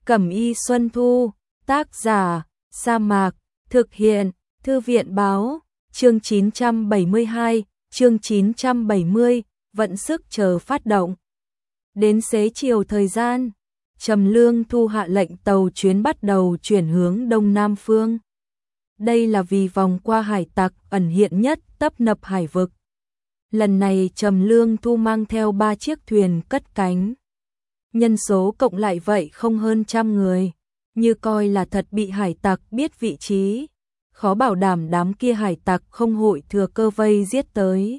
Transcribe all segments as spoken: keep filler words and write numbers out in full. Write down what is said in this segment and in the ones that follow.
Cẩm y Xuân Thu, tác giả, Sa Mạc, thực hiện, Thư viện báo, chương chín trăm bảy mươi hai, chương chín trăm bảy mươi, vận sức chờ phát động. Đến xế chiều thời gian, Trầm Lương Thu hạ lệnh tàu chuyến bắt đầu chuyển hướng đông nam phương. Đây là vì vòng qua hải tặc ẩn hiện nhất tấp nập hải vực. Lần này Trầm Lương Thu mang theo ba chiếc thuyền cất cánh. Nhân số cộng lại vậy không hơn trăm người, như coi là thật bị hải tặc biết vị trí, khó bảo đảm đám kia hải tặc không hội thừa cơ vây giết tới.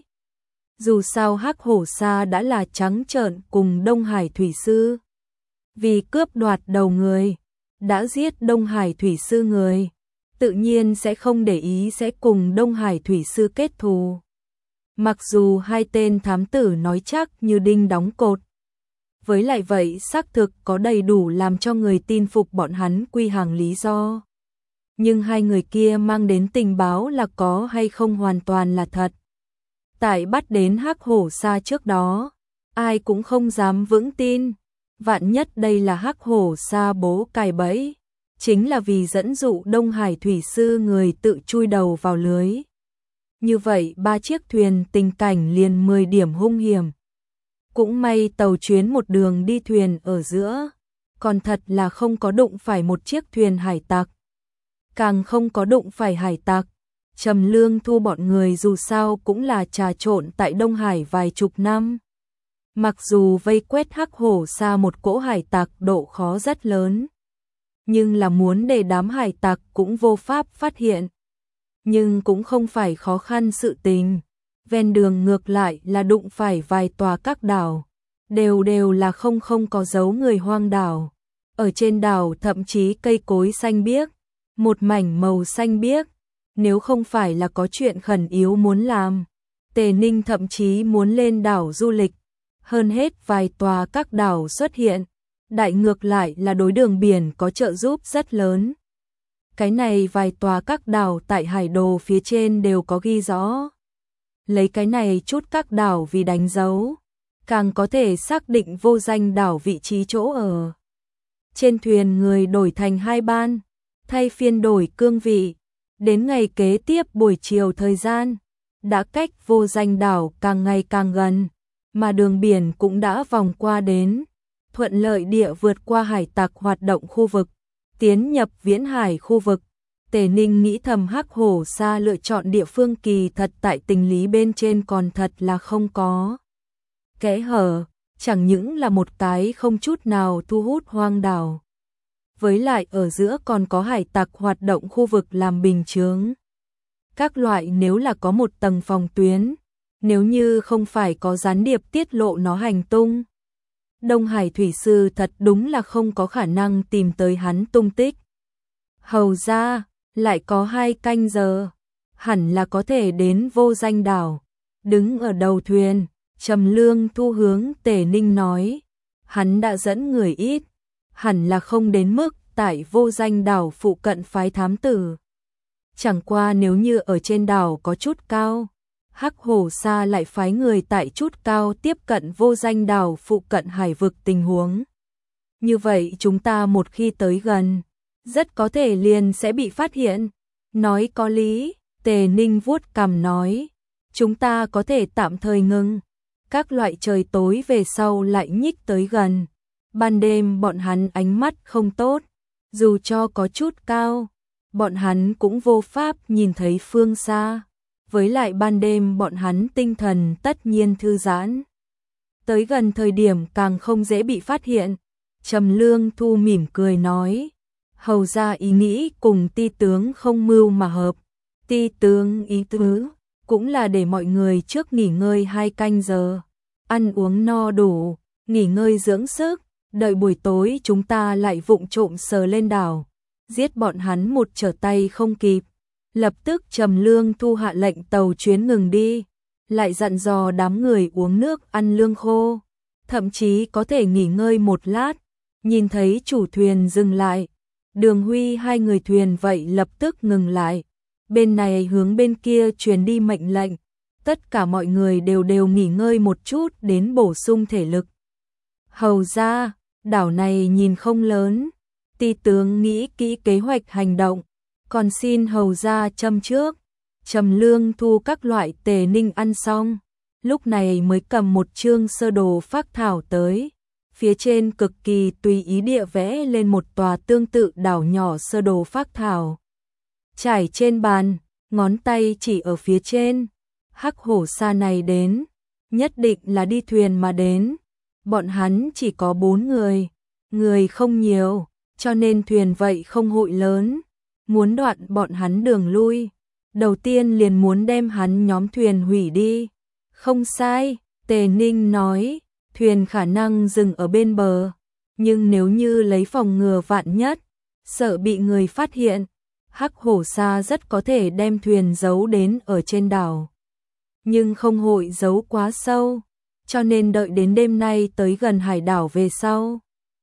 Dù sao Hắc Hổ Sa đã là trắng trợn cùng Đông Hải Thủy Sư. Vì cướp đoạt đầu người, đã giết Đông Hải Thủy Sư người, tự nhiên sẽ không để ý sẽ cùng Đông Hải Thủy Sư kết thù. Mặc dù hai tên thám tử nói chắc như đinh đóng cột, với lại vậy xác thực có đầy đủ làm cho người tin phục bọn hắn quy hàng lý do. Nhưng hai người kia mang đến tình báo là có hay không hoàn toàn là thật. Tại bắt đến Hắc Hổ Sa trước đó, ai cũng không dám vững tin. Vạn nhất đây là Hắc Hổ Sa bố cài bẫy, chính là vì dẫn dụ Đông Hải Thủy Sư người tự chui đầu vào lưới. Như vậy ba chiếc thuyền tình cảnh liền mười điểm hung hiểm. Cũng may tàu chuyến một đường đi thuyền ở giữa, còn thật là không có đụng phải một chiếc thuyền hải tặc. Càng không có đụng phải hải tặc. Trầm Lương Thu bọn người dù sao cũng là trà trộn tại Đông Hải vài chục năm. Mặc dù vây quét Hắc Hổ Sa một cỗ hải tặc độ khó rất lớn, nhưng là muốn để đám hải tặc cũng vô pháp phát hiện. Nhưng cũng không phải khó khăn sự tình. Ven đường ngược lại là đụng phải vài tòa các đảo, đều đều là không không có dấu người hoang đảo. Ở trên đảo thậm chí cây cối xanh biếc, một mảnh màu xanh biếc. Nếu không phải là có chuyện khẩn yếu muốn làm, Tề Ninh thậm chí muốn lên đảo du lịch. Hơn hết vài tòa các đảo xuất hiện, đại ngược lại là đối đường biển có trợ giúp rất lớn. Cái này vài tòa các đảo tại hải đồ phía trên đều có ghi rõ. Lấy cái này chút các đảo vì đánh dấu, càng có thể xác định vô danh đảo vị trí chỗ ở. Trên thuyền người đổi thành hai ban, thay phiên đổi cương vị. Đến ngày kế tiếp buổi chiều thời gian, đã cách vô danh đảo càng ngày càng gần, mà đường biển cũng đã vòng qua đến, thuận lợi địa vượt qua hải tặc hoạt động khu vực, tiến nhập viễn hải khu vực. Tề Ninh nghĩ thầm Hắc Hổ Sa lựa chọn địa phương kỳ thật tại tình lý bên trên còn thật là không có kẽ hở, chẳng những là một cái không chút nào thu hút hoang đảo. Với lại ở giữa còn có hải tặc hoạt động khu vực làm bình chướng. Các loại nếu là có một tầng phòng tuyến, nếu như không phải có gián điệp tiết lộ nó hành tung, Đông Hải Thủy Sư thật đúng là không có khả năng tìm tới hắn tung tích. Hầu ra, lại có hai canh giờ, hẳn là có thể đến vô danh đảo. Đứng ở đầu thuyền, Trầm Lương Thu hướng Tề Ninh nói, hắn đã dẫn người ít, hẳn là không đến mức tại vô danh đảo phụ cận phái thám tử. Chẳng qua nếu như ở trên đảo có chút cao, Hắc Hổ Sa lại phái người tại chút cao tiếp cận vô danh đảo phụ cận hải vực tình huống. Như vậy chúng ta một khi tới gần, rất có thể liền sẽ bị phát hiện. Nói có lý, Tề Ninh vuốt cằm nói, chúng ta có thể tạm thời ngưng, các loại trời tối về sau lại nhích tới gần. Ban đêm bọn hắn ánh mắt không tốt, dù cho có chút cao, bọn hắn cũng vô pháp nhìn thấy phương xa. Với lại ban đêm bọn hắn tinh thần tất nhiên thư giãn. Tới gần thời điểm càng không dễ bị phát hiện. Trầm Lương Thu mỉm cười nói, hầu ra ý nghĩ cùng Ti tướng không mưu mà hợp. Ti tướng ý tứ cũng là để mọi người trước nghỉ ngơi hai canh giờ, ăn uống no đủ, nghỉ ngơi dưỡng sức. Đợi buổi tối chúng ta lại vụng trộm sờ lên đảo, giết bọn hắn một trở tay không kịp. Lập tức Trầm Lương Thu hạ lệnh tàu chuyến ngừng đi, lại dặn dò đám người uống nước ăn lương khô, thậm chí có thể nghỉ ngơi một lát. Nhìn thấy chủ thuyền dừng lại, Đường Huy hai người thuyền vậy lập tức ngừng lại. Bên này hướng bên kia truyền đi mệnh lệnh, tất cả mọi người đều đều nghỉ ngơi một chút đến bổ sung thể lực. Hầu ra, đảo này nhìn không lớn, Ti tướng nghĩ kỹ kế hoạch hành động, còn xin hầu gia châm trước. Trầm Lương Thu các loại Tề Ninh ăn xong, lúc này mới cầm một chương sơ đồ phác thảo tới. Phía trên cực kỳ tùy ý địa vẽ lên một tòa tương tự đảo nhỏ sơ đồ phác thảo. Trải trên bàn, ngón tay chỉ ở phía trên. Hắc hổ xa này đến, nhất định là đi thuyền mà đến. Bọn hắn chỉ có bốn người, người không nhiều, cho nên thuyền vậy không hội lớn. Muốn đoạn bọn hắn đường lui, đầu tiên liền muốn đem hắn nhóm thuyền hủy đi. Không sai, Tề Ninh nói, thuyền khả năng dừng ở bên bờ, nhưng nếu như lấy phòng ngừa vạn nhất, sợ bị người phát hiện, Hắc hổ xa rất có thể đem thuyền giấu đến ở trên đảo. Nhưng không hội giấu quá sâu, cho nên đợi đến đêm nay tới gần hải đảo về sau.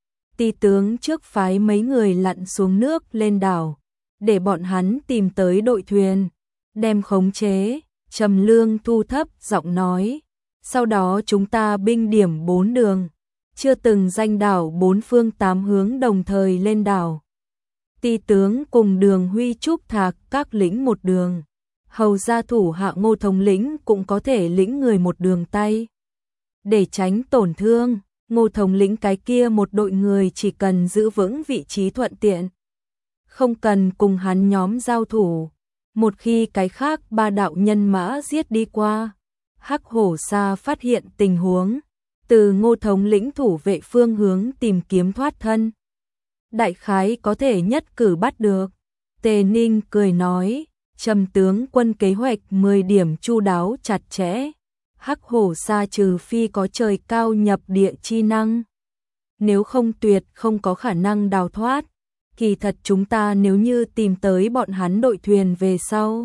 Ti tướng trước phái mấy người lặn xuống nước lên đảo, để bọn hắn tìm tới đội thuyền, đem khống chế. Trầm Lương Thu thấp giọng nói, sau đó chúng ta binh điểm bốn đường, chưa từng danh đảo bốn phương tám hướng đồng thời lên đảo. Ti tướng cùng Đường Huy Trúc Thạc các lĩnh một đường, hầu gia thủ hạ Ngô thống lĩnh cũng có thể lĩnh người một đường tay. Để tránh tổn thương, Ngô thống lĩnh cái kia một đội người chỉ cần giữ vững vị trí thuận tiện, không cần cùng hắn nhóm giao thủ. Một khi cái khác ba đạo nhân mã giết đi qua, Hắc hổ xa phát hiện tình huống, từ Ngô thống lĩnh thủ vệ phương hướng tìm kiếm thoát thân. Đại khái có thể nhất cử bắt được. Tề Ninh cười nói, Trầm tướng quân kế hoạch mười điểm chu đáo chặt chẽ. Hắc hổ xa trừ phi có trời cao nhập địa chi năng, nếu không tuyệt không có khả năng đào thoát. Kỳ thật chúng ta nếu như tìm tới bọn hắn đội thuyền về sau,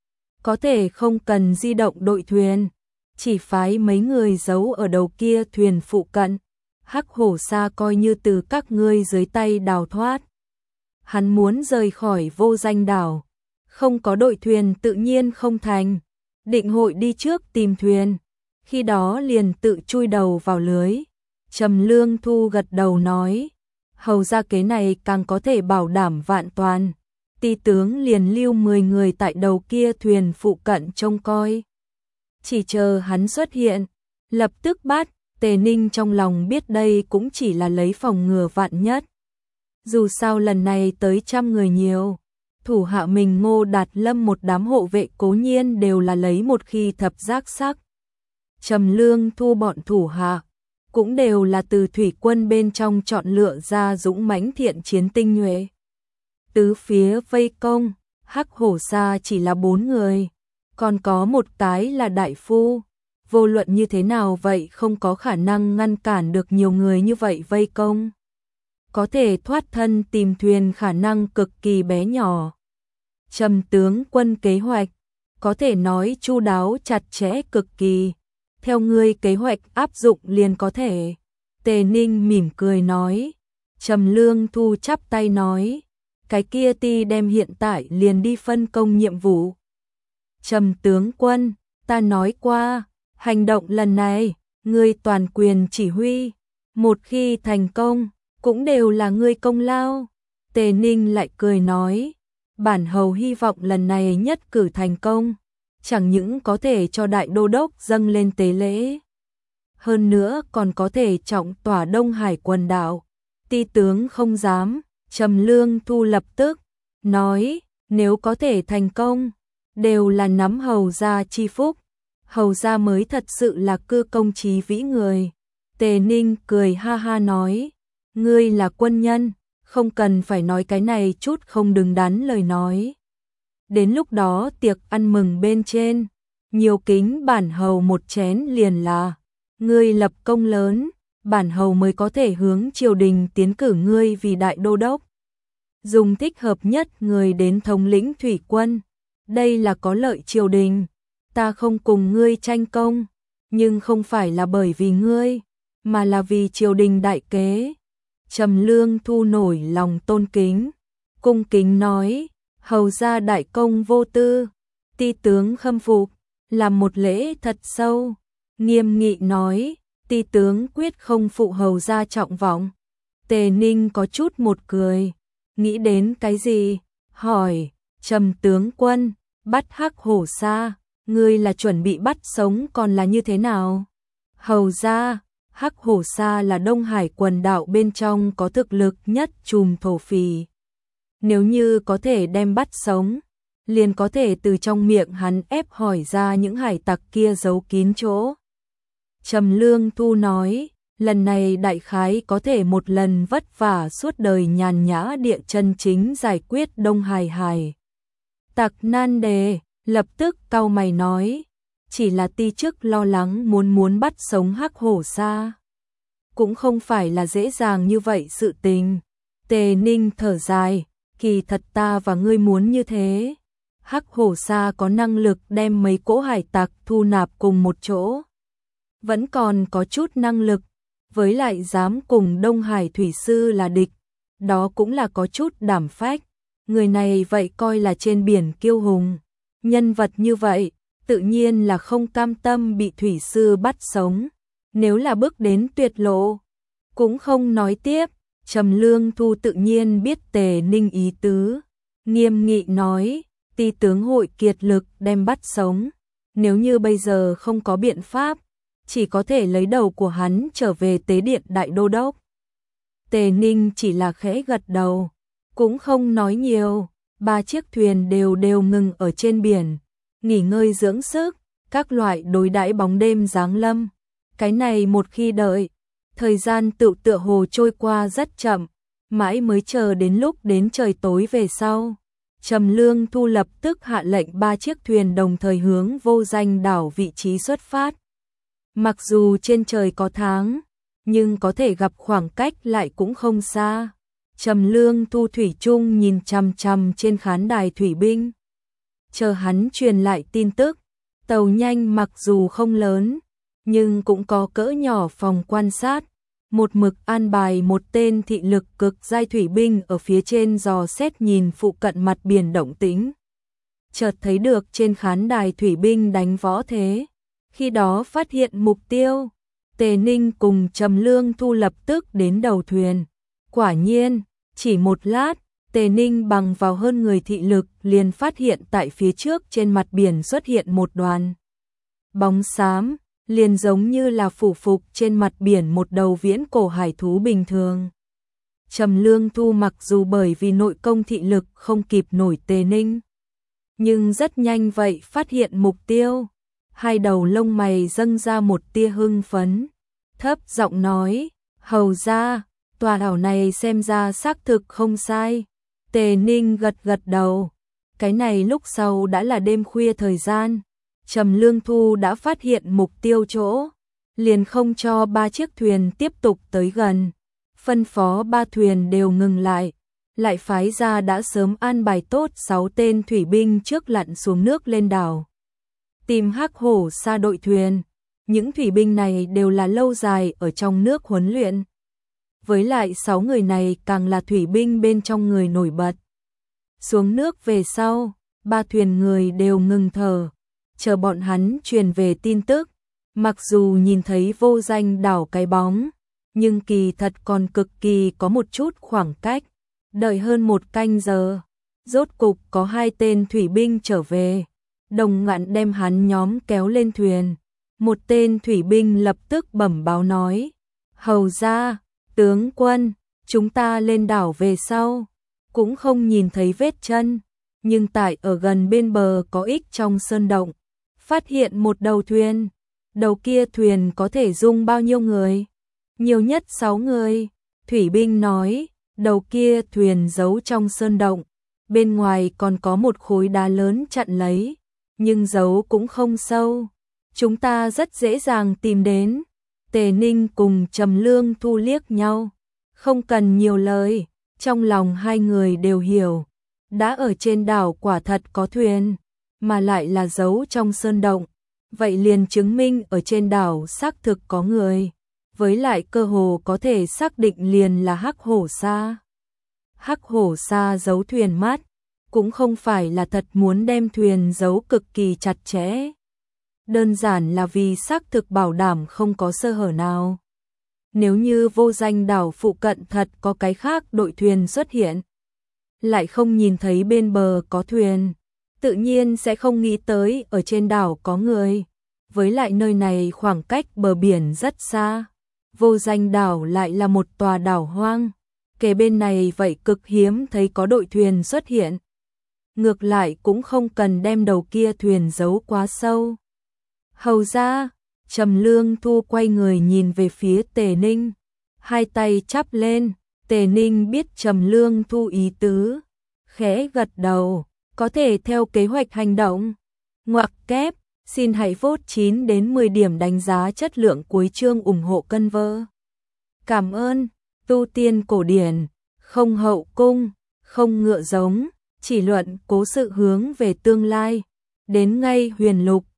có thể không cần di động đội thuyền, chỉ phái mấy người giấu ở đầu kia thuyền phụ cận. Hắc hổ xa coi như từ các ngươi dưới tay đào thoát. Hắn muốn rời khỏi vô danh đảo, không có đội thuyền tự nhiên không thành, định hội đi trước tìm thuyền, khi đó liền tự chui đầu vào lưới. Trầm Lương Thu gật đầu nói, hầu ra kế này càng có thể bảo đảm vạn toàn. Ti tướng liền lưu mười người tại đầu kia thuyền phụ cận trông coi, chỉ chờ hắn xuất hiện, lập tức bắt. Tề Ninh trong lòng biết đây cũng chỉ là lấy phòng ngừa vạn nhất. Dù sao lần này tới trăm người nhiều, thủ hạ mình Ngô Đạt Lâm một đám hộ vệ cố nhiên đều là lấy một khi thập giác sắc. Trầm Lương Thu bọn thủ hạ cũng đều là từ thủy quân bên trong chọn lựa ra dũng mãnh thiện chiến tinh nhuệ. Tứ phía vây công, Hắc hổ xa chỉ là bốn người, còn có một cái là đại phu. Vô luận như thế nào vậy không có khả năng ngăn cản được nhiều người như vậy vây công. Có thể thoát thân tìm thuyền khả năng cực kỳ bé nhỏ. Trầm tướng quân kế hoạch, có thể nói chu đáo chặt chẽ cực kỳ. Theo ngươi kế hoạch áp dụng liền có thể. Tề Ninh mỉm cười nói. Trầm Lương Thu chắp tay nói, cái kia ti đem hiện tại liền đi phân công nhiệm vụ. Trầm tướng quân, ta nói qua, hành động lần này, ngươi toàn quyền chỉ huy, một khi thành công, cũng đều là ngươi công lao. Tề Ninh lại cười nói, bản hầu hy vọng lần này nhất cử thành công, chẳng những có thể cho đại đô đốc dâng lên tế lễ, hơn nữa còn có thể trọng tỏa Đông Hải quần đảo. Ti tướng không dám. Trầm Lương Thu lập tức nói, nếu có thể thành công, đều là nắm hầu gia chi phúc. Hầu gia mới thật sự là cư công chí vĩ người. Tề Ninh cười ha ha nói, ngươi là quân nhân, không cần phải nói cái này chút không đứng đắn lời nói. Đến lúc đó tiệc ăn mừng bên trên, nhiều kính bản hầu một chén liền là, ngươi lập công lớn, bản hầu mới có thể hướng triều đình tiến cử ngươi vì đại đô đốc. Dùng thích hợp nhất người đến thống lĩnh thủy quân, đây là có lợi triều đình. Ta không cùng ngươi tranh công, nhưng không phải là bởi vì ngươi, mà là vì triều đình đại kế. Trầm Lương Thu nổi lòng tôn kính, cung kính nói, hầu gia đại công vô tư. Ti tướng khâm phục, làm một lễ thật sâu, nghiêm nghị nói, ti tướng quyết không phụ hầu gia trọng vọng. Tề Ninh có chút một cười, nghĩ đến cái gì, hỏi, Trầm tướng quân, bắt Hắc Hổ Sa, ngươi là chuẩn bị bắt sống còn là như thế nào? Hầu ra, Hắc Hổ Sa là Đông Hải quần đảo bên trong có thực lực nhất trùm thổ phỉ. Nếu như có thể đem bắt sống, liền có thể từ trong miệng hắn ép hỏi ra những hải tặc kia giấu kín chỗ. Trầm Lương Thu nói, lần này đại khái có thể một lần vất vả suốt đời nhàn nhã địa chân chính giải quyết Đông Hải hải tặc nan đề, lập tức cau mày nói, chỉ là ti chức lo lắng muốn muốn bắt sống Hắc Hổ Sa. Cũng không phải là dễ dàng như vậy sự tình. Tề Ninh thở dài, kỳ thật ta và ngươi muốn như thế. Hắc Hổ Sa có năng lực đem mấy cỗ hải tặc thu nạp cùng một chỗ. Vẫn còn có chút năng lực, với lại dám cùng Đông Hải Thủy Sư là địch. Đó cũng là có chút đảm phách. Người này vậy coi là trên biển kiêu hùng. Nhân vật như vậy, tự nhiên là không cam tâm bị Thủy Sư bắt sống. Nếu là bước đến tuyệt lộ, cũng không nói tiếp. Trầm Lương Thu tự nhiên biết Tề Ninh ý tứ, nghiêm nghị nói, ti tướng hội kiệt lực đem bắt sống. Nếu như bây giờ không có biện pháp, chỉ có thể lấy đầu của hắn trở về tế điện đại đô đốc. Tề Ninh chỉ là khẽ gật đầu, cũng không nói nhiều. Ba chiếc thuyền đều đều ngừng ở trên biển, nghỉ ngơi dưỡng sức, các loại đối đãi bóng đêm giáng lâm. Cái này một khi đợi, thời gian tự tựa hồ trôi qua rất chậm, mãi mới chờ đến lúc đến trời tối về sau. Trầm Lương Thu lập tức hạ lệnh ba chiếc thuyền đồng thời hướng Vô Danh đảo vị trí xuất phát. Mặc dù trên trời có tháng, nhưng có thể gặp khoảng cách lại cũng không xa. Trầm Lương Thu thủy chung nhìn chằm chằm trên khán đài thủy binh, chờ hắn truyền lại tin tức. Tàu nhanh mặc dù không lớn, nhưng cũng có cỡ nhỏ phòng quan sát, một mực an bài một tên thị lực cực giai thủy binh ở phía trên dò xét nhìn phụ cận mặt biển động tĩnh. Chợt thấy được trên khán đài thủy binh đánh võ thế, khi đó phát hiện mục tiêu. Tề Ninh cùng Trầm Lương Thu lập tức đến đầu thuyền. Quả nhiên, chỉ một lát, Tề Ninh bằng vào hơn người thị lực liền phát hiện tại phía trước trên mặt biển xuất hiện một đoàn bóng xám, liền giống như là phủ phục trên mặt biển một đầu viễn cổ hải thú bình thường. Trầm Lương Thu mặc dù bởi vì nội công thị lực không kịp nổi Tề Ninh, nhưng rất nhanh vậy phát hiện mục tiêu. Hai đầu lông mày dâng ra một tia hưng phấn, thấp giọng nói, hầu ra, tòa đảo này xem ra xác thực không sai. Tề Ninh gật gật đầu, cái này lúc sau đã là đêm khuya thời gian. Trầm Lương Thu đã phát hiện mục tiêu chỗ, liền không cho ba chiếc thuyền tiếp tục tới gần, phân phó ba thuyền đều ngừng lại, lại phái ra đã sớm an bài tốt sáu tên thủy binh trước lặn xuống nước lên đảo, tìm Hắc Hổ Sa đội thuyền. Những thủy binh này đều là lâu dài ở trong nước huấn luyện, với lại sáu người này càng là thủy binh bên trong người nổi bật. Xuống nước về sau, ba thuyền người đều ngừng thở, chờ bọn hắn truyền về tin tức. Mặc dù nhìn thấy Vô Danh đảo cái bóng, nhưng kỳ thật còn cực kỳ có một chút khoảng cách. Đợi hơn một canh giờ, rốt cục có hai tên thủy binh trở về. Đồng Ngạn đem hắn nhóm kéo lên thuyền. Một tên thủy binh lập tức bẩm báo nói, hầu ra, tướng quân, chúng ta lên đảo về sau, cũng không nhìn thấy vết chân, nhưng tại ở gần bên bờ có ích trong sơn động, phát hiện một đầu thuyền. Đầu kia thuyền có thể dung bao nhiêu người? Nhiều nhất sáu người. Thủy binh nói, đầu kia thuyền giấu trong sơn động, bên ngoài còn có một khối đá lớn chặn lấy, nhưng giấu cũng không sâu, chúng ta rất dễ dàng tìm đến. Tề Ninh cùng Trầm Lương Thu liếc nhau, không cần nhiều lời, trong lòng hai người đều hiểu, đã ở trên đảo quả thật có thuyền, mà lại là giấu trong sơn động, vậy liền chứng minh ở trên đảo xác thực có người, với lại cơ hồ có thể xác định liền là Hắc Hổ Sa. Hắc Hổ Sa giấu thuyền mát, cũng không phải là thật muốn đem thuyền giấu cực kỳ chặt chẽ, đơn giản là vì xác thực bảo đảm không có sơ hở nào. Nếu như vô danh đảo phụ cận thật có cái khác đội thuyền xuất hiện, lại không nhìn thấy bên bờ có thuyền, tự nhiên sẽ không nghĩ tới ở trên đảo có người. Với lại nơi này khoảng cách bờ biển rất xa, vô danh đảo lại là một tòa đảo hoang, kề bên này vậy cực hiếm thấy có đội thuyền xuất hiện. Ngược lại cũng không cần đem đầu kia thuyền giấu quá sâu. Hầu ra, Trầm Lương Thu quay người nhìn về phía Tề Ninh, hai tay chắp lên. Tề Ninh biết Trầm Lương Thu ý tứ, khẽ gật đầu, có thể theo kế hoạch hành động. Ngoặc kép, xin hãy vote chín đến mười điểm đánh giá chất lượng cuối chương ủng hộ cân vơ. Cảm ơn, tu tiên cổ điển, không hậu cung, không ngựa giống, chỉ luận cố sự hướng về tương lai. Đến ngay huyền lục,